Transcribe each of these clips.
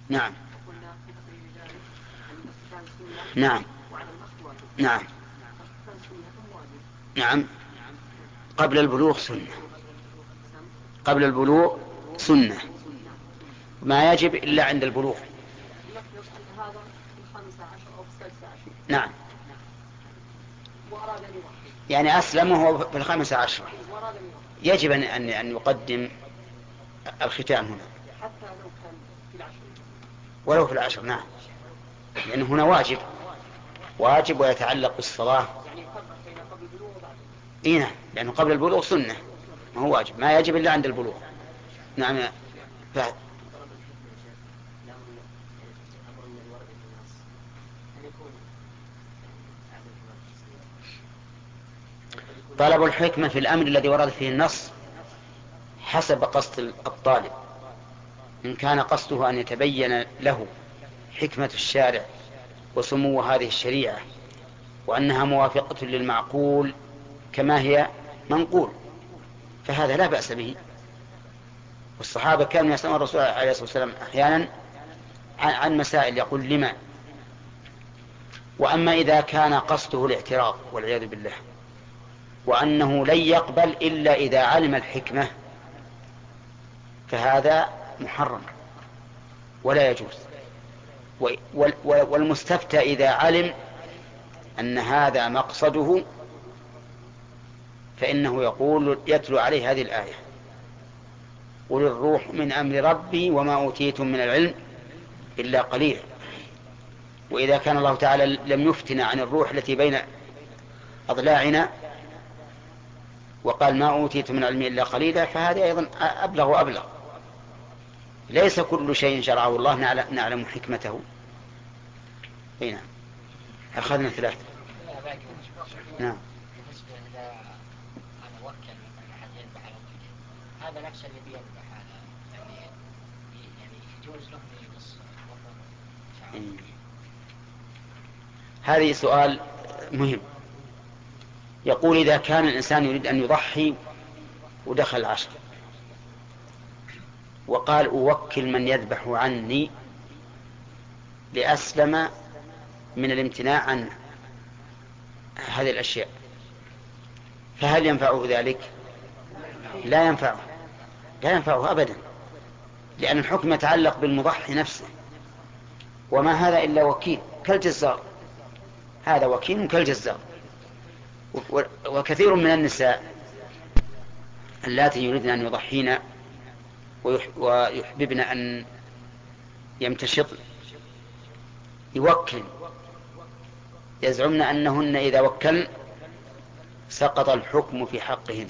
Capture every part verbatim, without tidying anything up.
نعم نعم نعم نعم قبل البلوغ سنة، قبل البلوغ سنة، ما يجب إلا عند البلوغ. نعم، يعني أسلم وهو في الخامسة عشرة يجب أن أن يقدم الختام هنا ولو في العشر. نعم، لأنه هنا واجب واجب ويتعلق بالصلاة. إيه نعم، لأنه قبل البلوغ سنة ما هو واجب، ما يجب إلا عند البلوغ. نعم فهد. طلب الحكمة في الأمر الذي ورد فيه النص حسب قصد الطالب. إن كان قصده أن يتبين له حكمة الشارع وسمو هذه الشريعة وأنها موافقة للمعقول كما هي منقول فهذا لا بأس به. والصحابة كانوا يسألون الرسول عليه الصلاة والسلام أحيانا عن مسائل يقول لما. وأما إذا كان قصده الاعتراض والعياذ بالله وأنه لن يقبل إلا إذا علم الحكمة فهذا محرم ولا يجوز. والمستفتى إذا علم أن هذا مقصده فإنه يقول يتلو عليه هذه الآية: قل الروح من أمر ربي وما أوتيتم من العلم إلا قليلا. وإذا كان الله تعالى لم يفتنا عن الروح التي بين أضلاعنا وقال ما أوتيتم من العلم إلا قليلا فهذا أيضا أبلغ وأبلغ. ليس كل شيء شرعه الله نعلم حكمته. هنا أخذنا ثلاثة. نعم. هذا نفس الذي يذبح هذا يعني يعني يجوز له ان يقص وفر. هذه سؤال مهم. يقول إذا كان الإنسان يريد أن يضحي ودخل العشر وقال أوكل من يذبح عني لأسلم من الامتناع عن هذه الأشياء فهل ينفعه ذلك؟ لا ينفعه، لا ينفعه أبدا، لأن الحكم يتعلق بالمضحي نفسه وما هذا إلا وكيل كالجزار. هذا وكيل كالجزار. وكثير من النساء اللاتي يريدن أن يضحين ويحببن أن يمتشطن يوكل، يزعمن أنهن إذا وكلن سقط الحكم في حقهن،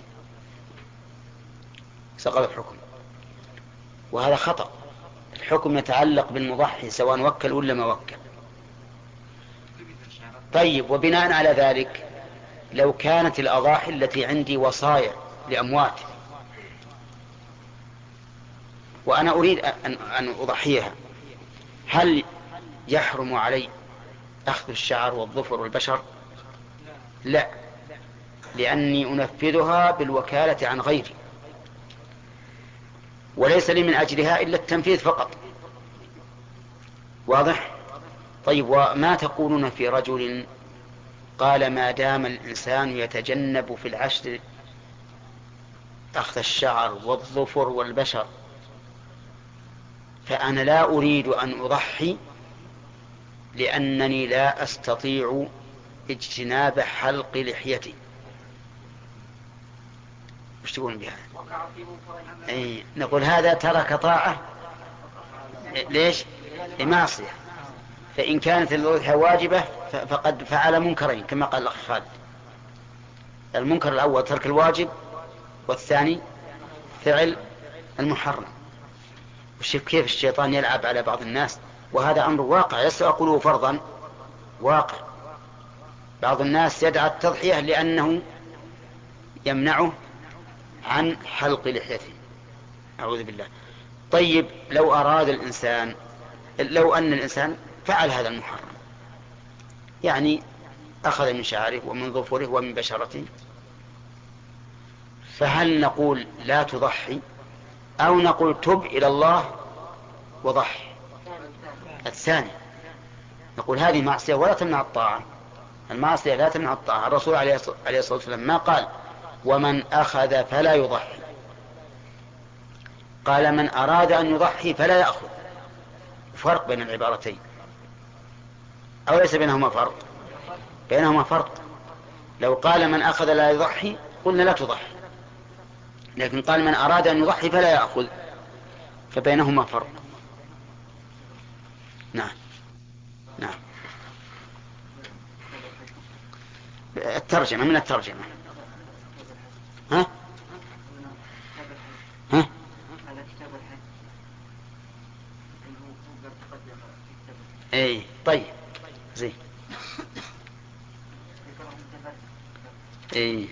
سقط الحكم، وهذا خطأ. الحكم يتعلق بالمضحي سواء وكل ولا ما وكل. طيب، وبناء على ذلك لو كانت الأضاحي التي عندي وصايا لأموات وأنا أريد أن أضحيها هل يحرم علي أخذ الشعر والظفر والبشر؟ لا، لأني أنفذها بالوكالة عن غيري وليس لي من أجلها إلا التنفيذ فقط. واضح؟ طيب، وما تقولون في رجل قال ما دام الإنسان يتجنب في العشر أخذ الشعر والظفر والبشر فأنا لا أريد أن أضحي لأنني لا أستطيع اجتناب حلق لحيتي. وش تقولون بهذا؟ أي نقول هذا ترك طاعة. ليش؟ لمعصية. فإن كانت الأضحية واجبة فقد فعل منكرين كما قال الأخ خالد. المنكر الأول ترك الواجب والثاني فعل المحرم. وشوف كيف الشيطان يلعب على بعض الناس، وهذا أمر واقع لست أقوله فرضا، واقع. بعض الناس يدعى التضحية لأنه يمنعه عن حلق لحيته، أعوذ بالله. طيب، لو أراد الإنسان لو أن الإنسان فعل هذا المحرم يعني أخذ من شعره ومن ظفره ومن بشرته فهل نقول لا تضحي أو نقول تب إلى الله وضحي؟ الثاني، نقول هذه معصية ولا تمنع الطاعة. المعصية لا تمنع الطاعة. الرسول عليه الصلاة والسلام ما قال ومن أخذ فلا يضحي، قال من أراد أن يضحي فلا يأخذ. فرق بين العبارتين، أو ليس بينهما فرق؟ بينهما فرق. لو قال من أخذ لا يضحي قلنا لا تضحي، لكن قال من أراد أن يضحي فلا يأخذ، فبينهما فرق. نعم نعم. الترجمة من الترجمة. ها ها اي طيب زين. اي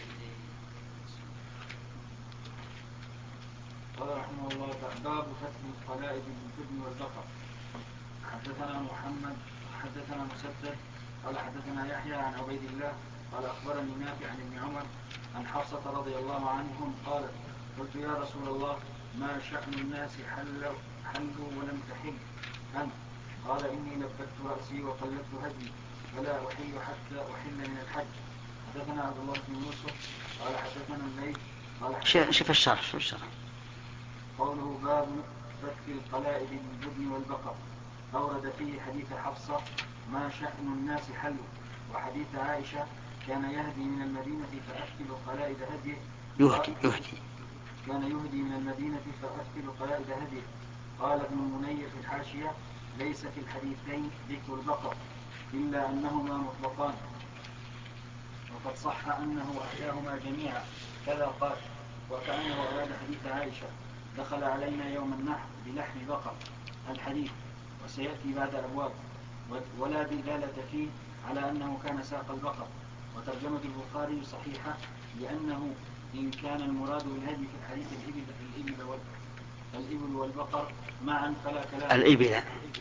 قال رحمه الله باب فتح القلائد بالبدن والبقر. حدثنا محمد حدثنا مسدد قال حدثنا يحيى عن عبيد الله قال اخبرني نافع عن ابن عمر عن حفصة رضي الله عنهم قالت قلت يا رسول الله ما شأن الناس حلوا, حلوا ولم تحل أنت؟ قال إني لبت رأسي وقلدت هدي فلا أحل حتى أحل من الحج. حدثنا عبد الله بن يوسف قال حدثنا الليث قال شوف الشرح شوف الشرح. قوله باب فتك القلائد بالبدن والبقر أورد فيه حديث حفصة ما شأن الناس حلوا، وحديث عائشة كان يهدي من المدينة فأثقل قلائد هديه يهدي يهدي كان يهدي من المدينة فأثقل قلائد هديه. قال ابن المنير في الحاشية ليس في الحديثين ذكر البقر إلا أنهما مطلقان، وقد صح أنه أحياهما جميعا كذا قال، وكأنه أراد حديث عائشة دخل علينا يوم النحر بلحم بقر الحديث، وسيأتي بعد أبواب، ولا دلالة فيه على أنه كان ساق البقر. وترجمة البخاري صحيحة لأنه إن كان المراد بالهدي في الحديث الإبل, الإبل, الإبل والبقر معا فلا كلام الإبل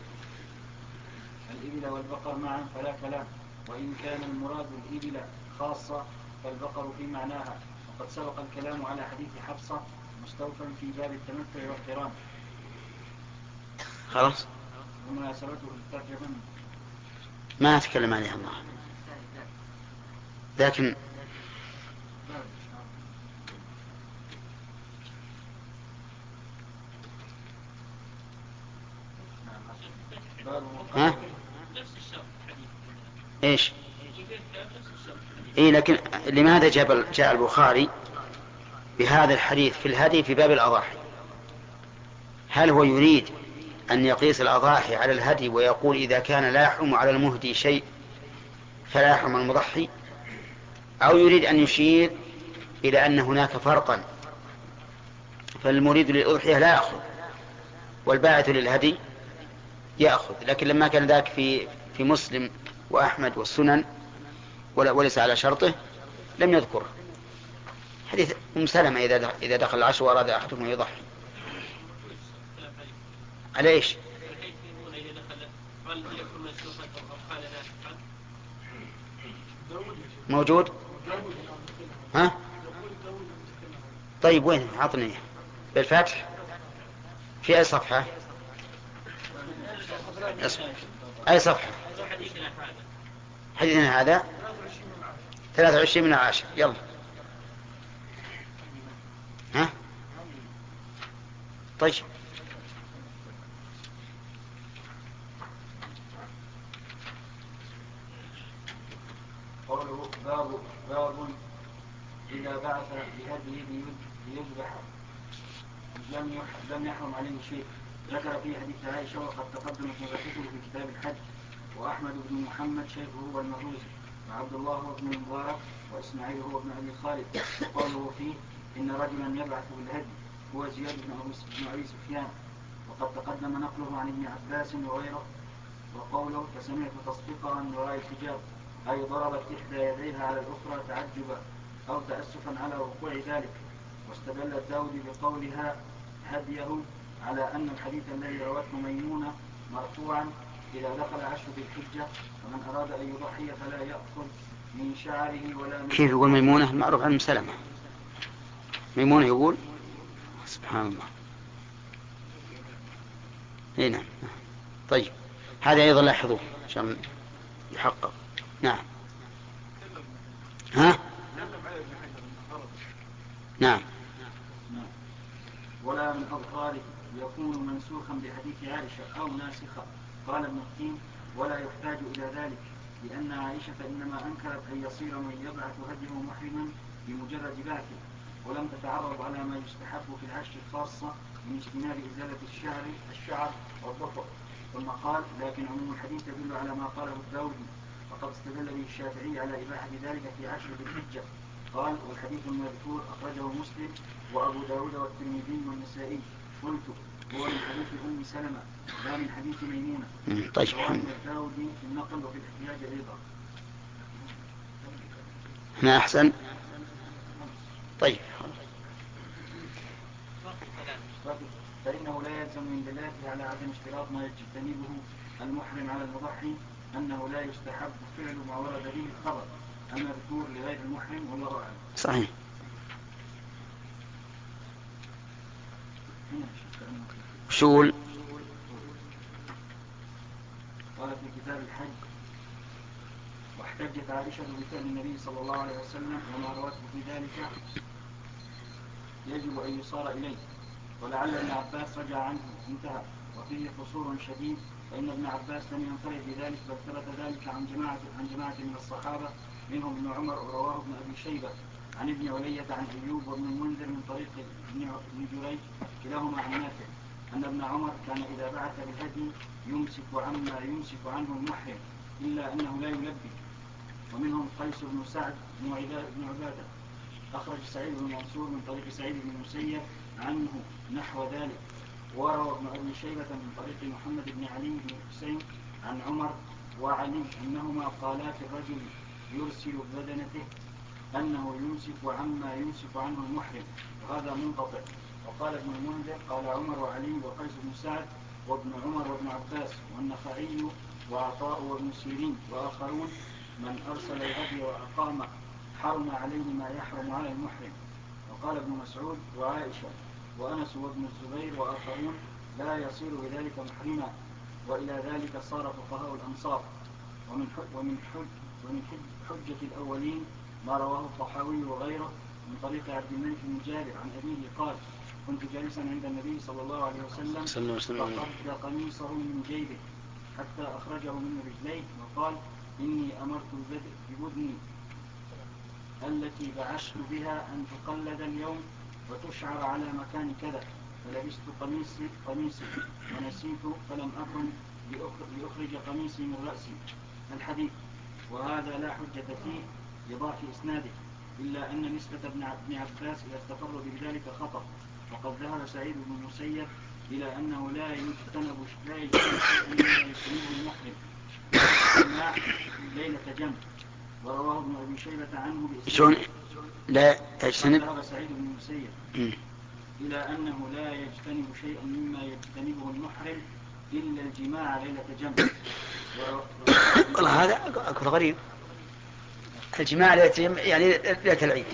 الإبل والبقر معا فلا كلام وإن كان المراد الإبل خاصة فالبقر في معناها. وقد سبق الكلام على حديث حفصة مستوفا في باب التمتع والقران. خلاص ومناسبته للترجمة ما أتكلم عليها الله، لكن ها ايش اي لكن لماذا جاء جاء البخاري بهذا الحديث في الهدي في باب الأضاحي؟ هل هو يريد أن يقيس الأضاحي على الهدي ويقول إذا كان لا يحرم على المهدي شيء فلا يحرم المضحي، أو يريد أن يشير إلى أن هناك فرقا، فالمريد للأضحية لا يأخذ والباعث للهدي يأخذ؟ لكن لما كان ذاك في في مسلم وأحمد والسنن وليس على شرطه لم يذكره. حديث أم سلمة إذا دخل العشر وأراد أحدكم يضحي على إيش؟ موجود؟ ها؟ طيب وين؟ عطني بالفتح في أي صفحة؟ أي صفحة؟ حديثنا هذا ثلاثة وعشرين من العاشر. يلا ها؟ طيب قوله باب باب إذا بعث بهديه ليذبح لم يحرم عليه شيء. ذكر في حديث عائشة وقد تقدمت مباحثه في كتاب الحج. وأحمد بن محمد شيخه هو المروزي، وعبد الله هو ابن المبارك، وإسماعيل هو ابن أبي خالد. قوله فيه إن رجلا يبعث بالهدي هو زياد بن أبي سفيان، وقد تقدم نقله عن ابن عباس وغيره. وقوله فسمعت تصفيقها من وراء الحجاب أي ضربت إحدى يديها على الأخرى تعجبا أو تأسفا على وقوع ذلك. واستدل الداودي بقولها هديه على أن الحديث الذي روته ميمونة مرفوعا إذا دخل عشر ذي الحجة ومن أراد أن يضحي فلا يأخذ من شعره ولا من كيف يقول ميمونة؟ معروف عن سلمة. ميمونة يقول سبحان الله. هنا طيب هذا أيضا لاحظوه عشان يحقق. نعم. ها؟ نعم. ولا من أظهاره يكون منسوخا بحديث عائشة أو ناسخا. قال ابن التين: ولا يحتاج إلى ذلك، لأن عائشة إنما أنكرت أن يصير من يبعث هديه محرما بمجرد بعثه، ولم تتعرض على ما يستحب في العشر الخاصة من اجتناب إزالة الشعر الشعر والظفر. ثم قال: لكن عموم الحديث يدل على ما قاله الداودي، وقد استدل به الشافعي على إباحة ذلك في عشر ذي الحجة. قال: والحديث المذكور أخرجه مسلم وأبو داود والترمذي والنسائي. قلت: هو من حديث أم سلمة لا من حديث ميمونة. طيب. الداودي في النقل وفي الاحتياج أيضا. هنا أحسن. طيب. فإنه لا يلزم من دلالته على عدم اشتراط ما يجتنبه المحرم على المضحي أنه لا يستحب فعل ما ورد به الخبر المذكور لغير المحرم، والله أعلم. صحيح. شول. قال في كتاب الحج: واحتجت عائشة بفعل النبي صلى الله عليه وسلم وما رواته في ذلك يجب أن يصار إليه، ولعل ابن عباس رجع عنه. انتهى. وفيه قصور شديد، فإن ابن عباس لم ينفرد بذلك، بل ثبت ذلك عن جماعة عن جماعة من الصحابة منهم ابن عمر، ورواه ابن أبي شيبة عن ابن علية عن أيوب وابن المنذر من طريق ابن جريج كلاهما عن نافع أن ابن عمر كان إذا بعث بالهدي يمسك عما يمسك عنه المحرم إلا أنه لا يلبي. ومنهم قيس بن سعد بن عبادة أخرج سعيد بن منصور من طريق سعيد بن المسيب عنه نحو ذلك. وروى ابن أبي شيبة من طريق محمد بن علي بن حسين عن عمر وعلي أنهما قالا في الرجل يرسل بدنته أنه يمسك عما يمسك عنه المحرم، وهذا منقطع. وقال ابن المنذر: قال عمر وعلي وقيس بن سعد وابن عمر وابن عباس والنخعي وعطاء وابن سيرين وآخرون: من أرسل الهدي وأقام حرم عليه ما يحرم على المحرم. وقال ابن مسعود وعائشة وأنس وابن الزبير وآخرون: لا يصير بذلك محرما. وإلى ذلك صار فقهاء الأمصار. ومن حج ومن حج ومن حجة الأولين ما رواه الطحاوي وغيره من طريق عبد الملك بن جابر عن أبيه قال: كنت جالسا عند النبي صلى الله عليه وسلم فقد قميصه من جيبه حتى أخرجه من رجليه، وقال: إني أمرت ببدني التي بعثت بها أن تقلد اليوم وتشعر على مكان كذا، فلبست قميصي, قميصي ونسيت فلم أكن لأخرج قميصي من رأسي. الحديث. وهذا لا حجة فيه لضعف إسناده، إلا أن نسبة ابن عباس إلى التفرد بذلك خطأ. وقد ذهب سعيد بن المسيب إلى أنه لا يجتنب شيئا مما يجتنبه المحرم الاجتماع ليلة جمع. ورواه ابن أبي شيبة عنه بإسناد لا يجتنب. ذهب سعيد بن المسيب إلى أنه لا يجتنب شيئا مما يجتنبه المحرم إلا الجماع ليلة جمع. والله هذا أكثر غريب. الجماع ليلة يعني ليلة العيد.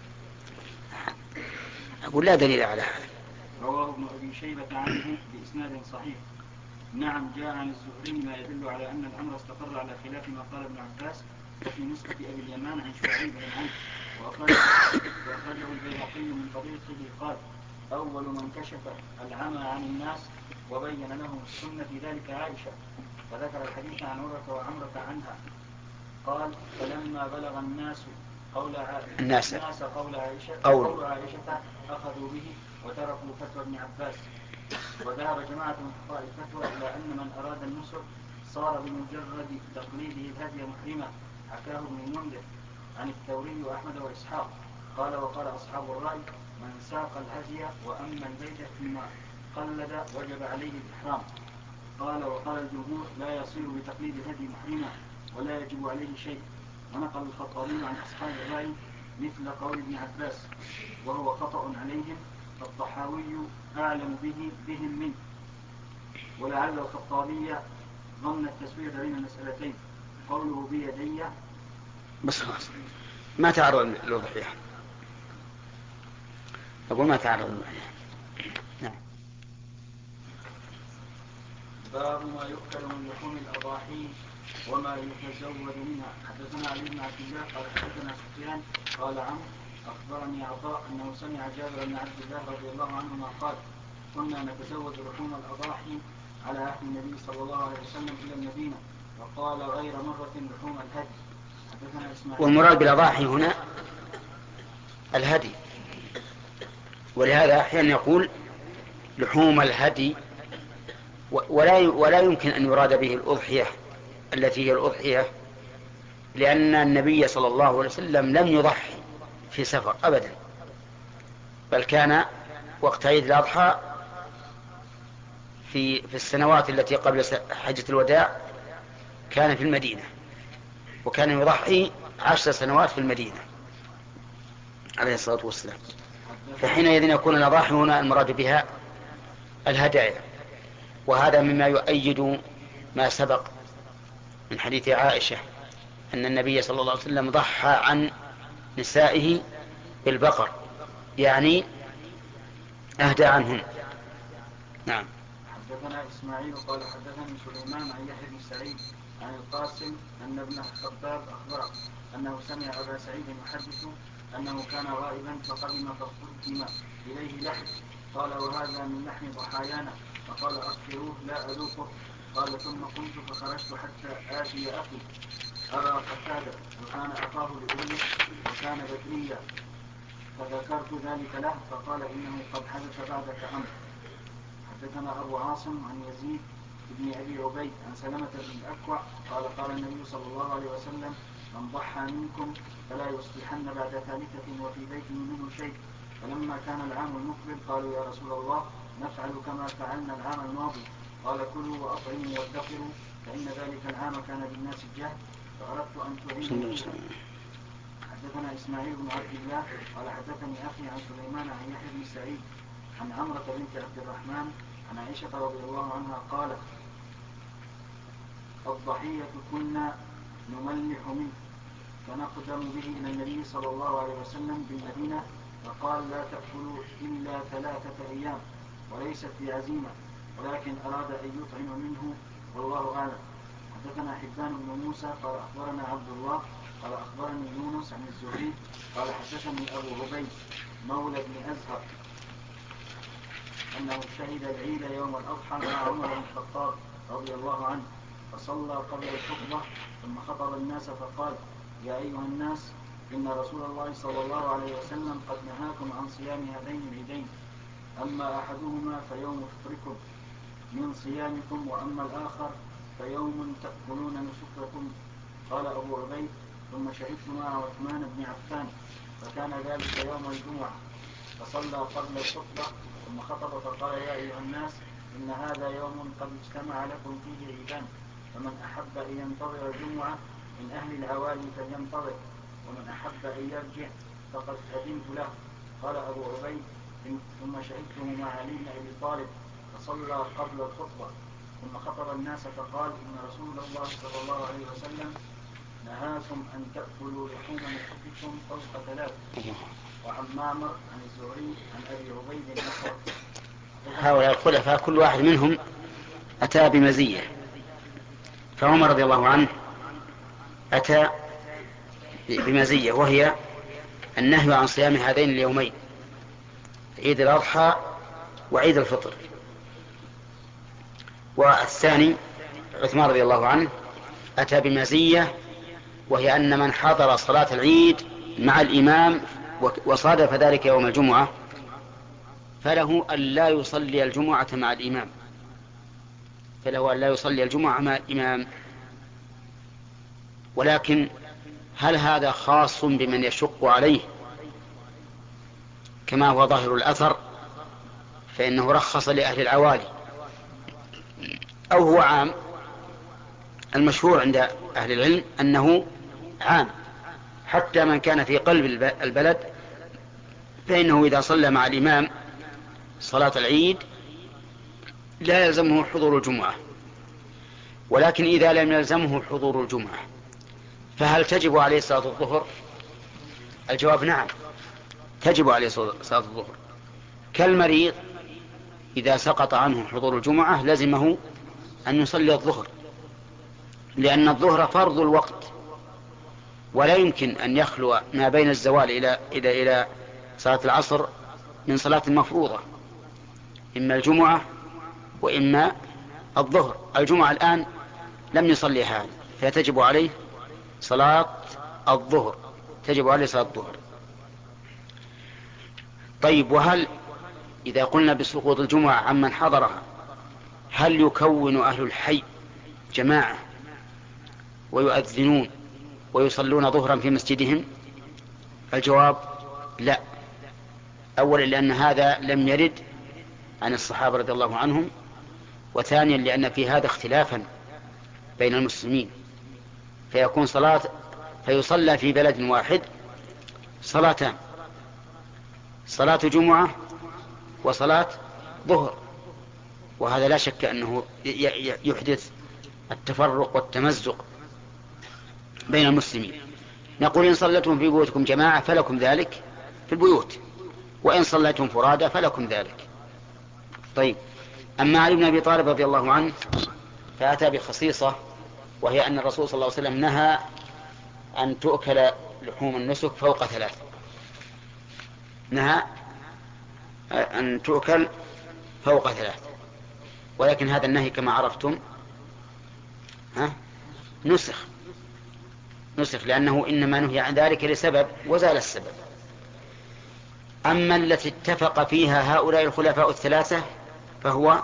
أقول لا دليل على هذا. رواه ابن أبي شيبة عنه بإسناد صحيح. نعم، جاء عن الزهري ما يدل على أن الأمر استقر على خلاف ما قال ابن عباس. وفي نسبة أبي اليمان عن شعيب بن عنه وأخرجه البيهقي من طريقه قال: أول من كشف العمى عن الناس وبين لهم السنة في ذلك عائشة. فذكر الحديث عن عروة وعمرة عنها قال: فلما بلغ الناس قول عائشة الناس قول عائشة, قول عائشة أخذوا به وتركوا فتوى ابن عباس. وذهب جماعة من فقهاء الفتوى إلى أن من أراد النسك صار بمجرد تقليده الهدي محرما. حكاه ابن المنذر عن الثوري وأحمد وإسحاق. قال: وقال أصحاب الرأي: من ساق الهدي وأما البيت ثم قلد وجب عليه الإحرام. قال: وقال الجمهور: لا يصير بتقليد الهدي محرما ولا يجب عليه شيء. ونقل الخطابي عن أصحاب الرأي مثل قول ابن عباس، وهو خطأ عليهم، فالطحاوي أعلم به بهم منه. ولعل الخطابي ظن التسوية بين المسألتين. قوله بيدي بس خلاص ما تعرض للضحية. أقول ما تعرض للضحية. نعم. باب ما يؤكل من لحوم الأضاحي وما يتزود منها. حدثنا علي بن عبد الله قال حدثنا سفيان قال عمرو أخبرني عطاء أنه سمع جابر بن عبد الله رضي الله عنهما قال كنا نتزود لحوم الأضاحي على عهد النبي صلى الله عليه وسلم إلى المدينة، وقال غير مرة لحوم الهدي. حدثنا إسماعيل. والمراد بالأضاحي هنا الهدي، ولهذا أحيانا يقول لحوم الهدي، ولا ولا يمكن أن يراد به الأضحية التي هي الأضحية، لأن النبي صلى الله عليه وسلم لم يضحي في سفر أبدا، بل كان وقت عيد الأضحى في في السنوات التي قبل حجة الوداع كان في المدينة، وكان يضحي عشر سنوات في المدينة عليه الصلاة والسلام. فحينئذ يكون الأضاحي هنا المراد بها الهدايا، وهذا مما يؤيد ما سبق من حديث عائشة أن النبي صلى الله عليه وسلم ضحى عن نسائه بالبقر، يعني أهدى عنهن. نعم. حدثنا إسماعيل قال حدثني سليمان عن يحيى بن سعيد عن القاسم أن ابن الخباب أخبره أنه سمع أبا سعيد يحدث أنه كان غائبا فقدم فقدم إليه لحم، قال وهذا من لحم ضحايانا، فقال أكثروه لا أذوقه. قال ثم قمت فخرجت حتى آتي أخي أبا قتادة وكان أخاه لأمه وكان بدريا، فذكرت ذلك له فقال إنه قد حدث بعدك أمر. حدثنا أبو عاصم عن يزيد بن أبي عبيد عن سلمة بن الأكوع قال قال النبي صلى الله عليه وسلم من ضحى منكم فلا يصبحن بعد ثالثة وفي بيته منه شيء. فلما كان العام المقبل قالوا يا رسول الله نفعل كما فعلنا العام الماضي، قال كلوا وأطعموا وادخروا فإن ذلك العام كان للناس الجهد فأردت أن تعينوا فيها. حدثنا إسماعيل بن عبد الله قال حدثني أخي عن سليمان عن يحيى بن سعيد عن عمرة بنت عبد الرحمن عن عائشة رضي الله عنها قالت الضحية كنا نملح منه فنقدم به إلى النبي صلى الله عليه وسلم بالمدينة فقال لا تأكلوا إلا ثلاثة أيام، وليست بعزيمة ولكن أراد أن يطعم منه والله أعلم. حدثنا حبان بن موسى قال أخبرنا عبد الله قال أخبرني يونس عن الزهري قال حدثني أبو عبيد مولى بن أزهر أنه شهد العيد يوم الأضحى مع عمر بن الخطاب رضي الله عنه، فصلى قبل الخطبة ثم خطب الناس فقال يا أيها الناس إن رسول الله صلى الله عليه وسلم قد نهاكم عن صيام هذين العيدين، أما أحدهما فيوم فطركم من صيامكم وأما الآخر فيوم تأكلون نسككم. قال أبو عبيد ثم شهدت مع عثمان بن عفان فكان ذلك يوم الجمعة، فصلى قبل الخطبة ثم خطب فقال يا أيها الناس إن هذا يوم قد اجتمع لكم فيه عيدان، فمن أحب أن ينتظر الجمعة من أهل العوالي فلينتظر، ومن أحب أن يرجع فقد أذنت له. قال أبو عبيد ثم شهدته مع علي بن أبي طالب فصلى قبل الخطبة ثم خطب الناس فقال إن رسول الله صلى الله عليه وسلم نهاكم أن تأكلوا لحوم نسككم فوق ثلاث. وعن معمر عن الزهري عن أبي عبيد نحو. هؤلاء الخلفاء كل واحد منهم أتى بمزية، فعمر رضي الله عنه أتى بمزية وهي النهي عن صيام هذين اليومين عيد الأضحى وعيد الفطر. والثاني عثمان رضي الله عنه أتى بمزية وهي أن من حضر صلاة العيد مع الإمام وصادف ذلك يوم الجمعة فله أن لا يصلي الجمعة مع الإمام فله أن لا يصلي الجمعة مع الإمام. ولكن هل هذا خاص بمن يشق عليه كما هو ظاهر الأثر فإنه رخص لأهل العوالي، أو هو عام؟ المشهور عند أهل العلم أنه عام، حتى من كان في قلب البلد فإنه إذا صلى مع الإمام صلاة العيد لا يلزمه حضور الجمعة. ولكن إذا لم يلزمه حضور الجمعة فهل تجب عليه صلاة الظهر؟ الجواب نعم، تجب عليه صلاة الظهر. كالمريض إذا سقط عنه حضور الجمعة لزمه أن يصلي الظهر، لأن الظهر فرض الوقت، ولا يمكن أن يخلو ما بين الزوال إلى إلى إلى صلاة العصر من صلاة مفروضة، إما الجمعة وإما الظهر. الجمعة الآن لم يصليها فتجب عليه صلاة الظهر، تجب عليه صلاة الظهر. طيب، وهل إذا قلنا بسقوط الجمعة عمن حضرها هل يكون أهل الحي جماعة ويؤذنون ويصلون ظهرا في مسجدهم؟ الجواب لا. أولا لأن هذا لم يرد عن الصحابة رضي الله عنهم، وثانيا لأن في هذا اختلافا بين المسلمين، فيكون صلاة فيصلى في بلد واحد صلاتان، صلاة جمعة وصلاة ظهر، وهذا لا شك أنه يحدث التفرق والتمزق بين المسلمين. نقول إن صليتم في بيوتكم جماعة فلكم ذلك في البيوت، وإن صليتم فرادى فلكم ذلك. طيب، أما علي بن أبي طالب رضي الله عنه فأتى بخصيصة، وهي أن الرسول صلى الله عليه وسلم نهى أن تؤكل لحوم النسك فوق ثلاث، نهى أن تؤكل فوق ثلاث، ولكن هذا النهي كما عرفتم ها نسخ نسخ لأنه إنما نهي عن ذلك لسبب وزال السبب. أما التي اتفق فيها هؤلاء الخلفاء الثلاثة فهو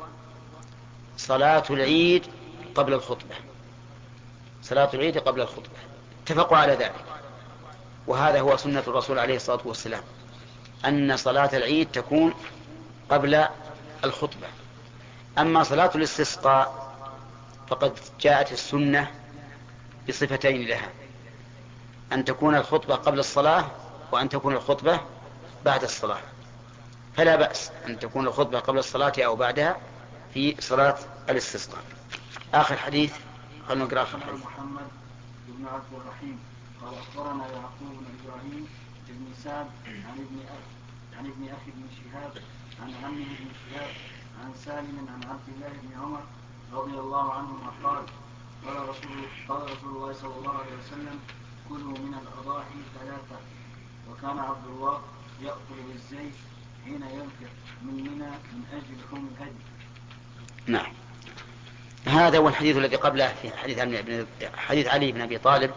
صلاة العيد قبل الخطبة، صلاة العيد قبل الخطبة اتفقوا على ذلك، وهذا هو سنة الرسول عليه الصلاة والسلام، أن صلاة العيد تكون قبل الخطبة. أما صلاة الاستسقاء فقد جاءت السنة بصفتين لها، أن تكون الخطبة قبل الصلاة وأن تكون الخطبة بعد الصلاة، فلا بأس أن تكون الخطبة قبل الصلاة أو بعدها في صلاة الاستسقاء. آخر حديث خلنا نقرأ آخر حديث. محمد بن عبد الرحيم قال أخبرنا يعقوب بن إبراهيم بن سعد عن ابن أخي عن ابن أخي بن شهاب عن عمه بن شهاب عن سالم عن عبد الله بن عمر رضي الله عنهما قال قال رسول, قال رسول الله صلى الله عليه وسلم كلوا من الأضاحي ثلاثة، وكان عبد الله يأكل بالزيت حين ينفق من منى من أجل لحوم الهدي. نعم، هذا هو الحديث الذي قبله في حديث, حديث علي بن أبي طالب،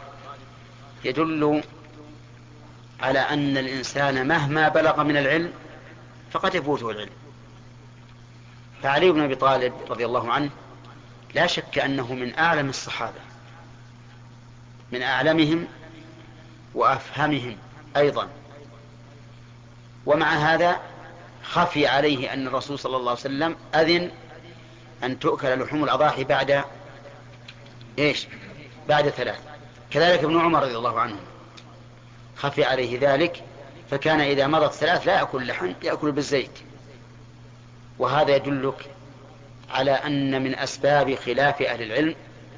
يدل على أن الإنسان مهما بلغ من العلم فقد يفوته العلم. فعلي بن أبي طالب رضي الله عنه لا شك أنه من أعلم الصحابة، من أعلمهم وأفهمهم أيضا، ومع هذا خفي عليه أن الرسول صلى الله عليه وسلم أذن أن تؤكل لحوم الأضاحي بعد إيش؟ بعد ثلاث. كذلك ابن عمر رضي الله عنه خفي عليه ذلك، فكان إذا مضت ثلاث لا يأكل لحم، يأكل بالزيت. وهذا يدلك على أن من أسباب خلاف أهل العلم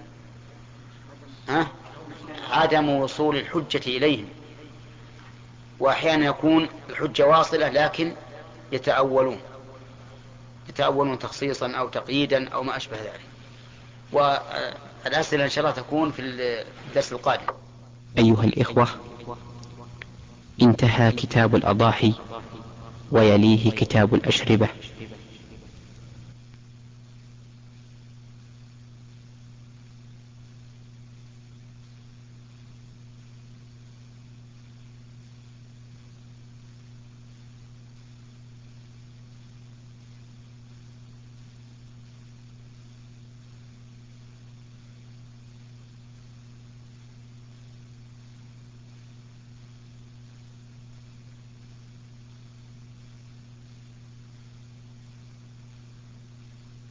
ها؟ عدم وصول الحجة إليهم، وأحيانا يكون الحجة واصلة لكن يتأولون يتأولون تخصيصا أو تقييدا أو ما أشبه ذلك. والأسئلة إن شاء الله تكون في الدرس القادم. أيها الإخوة، انتهى كتاب الأضاحي ويليه كتاب الأشربة،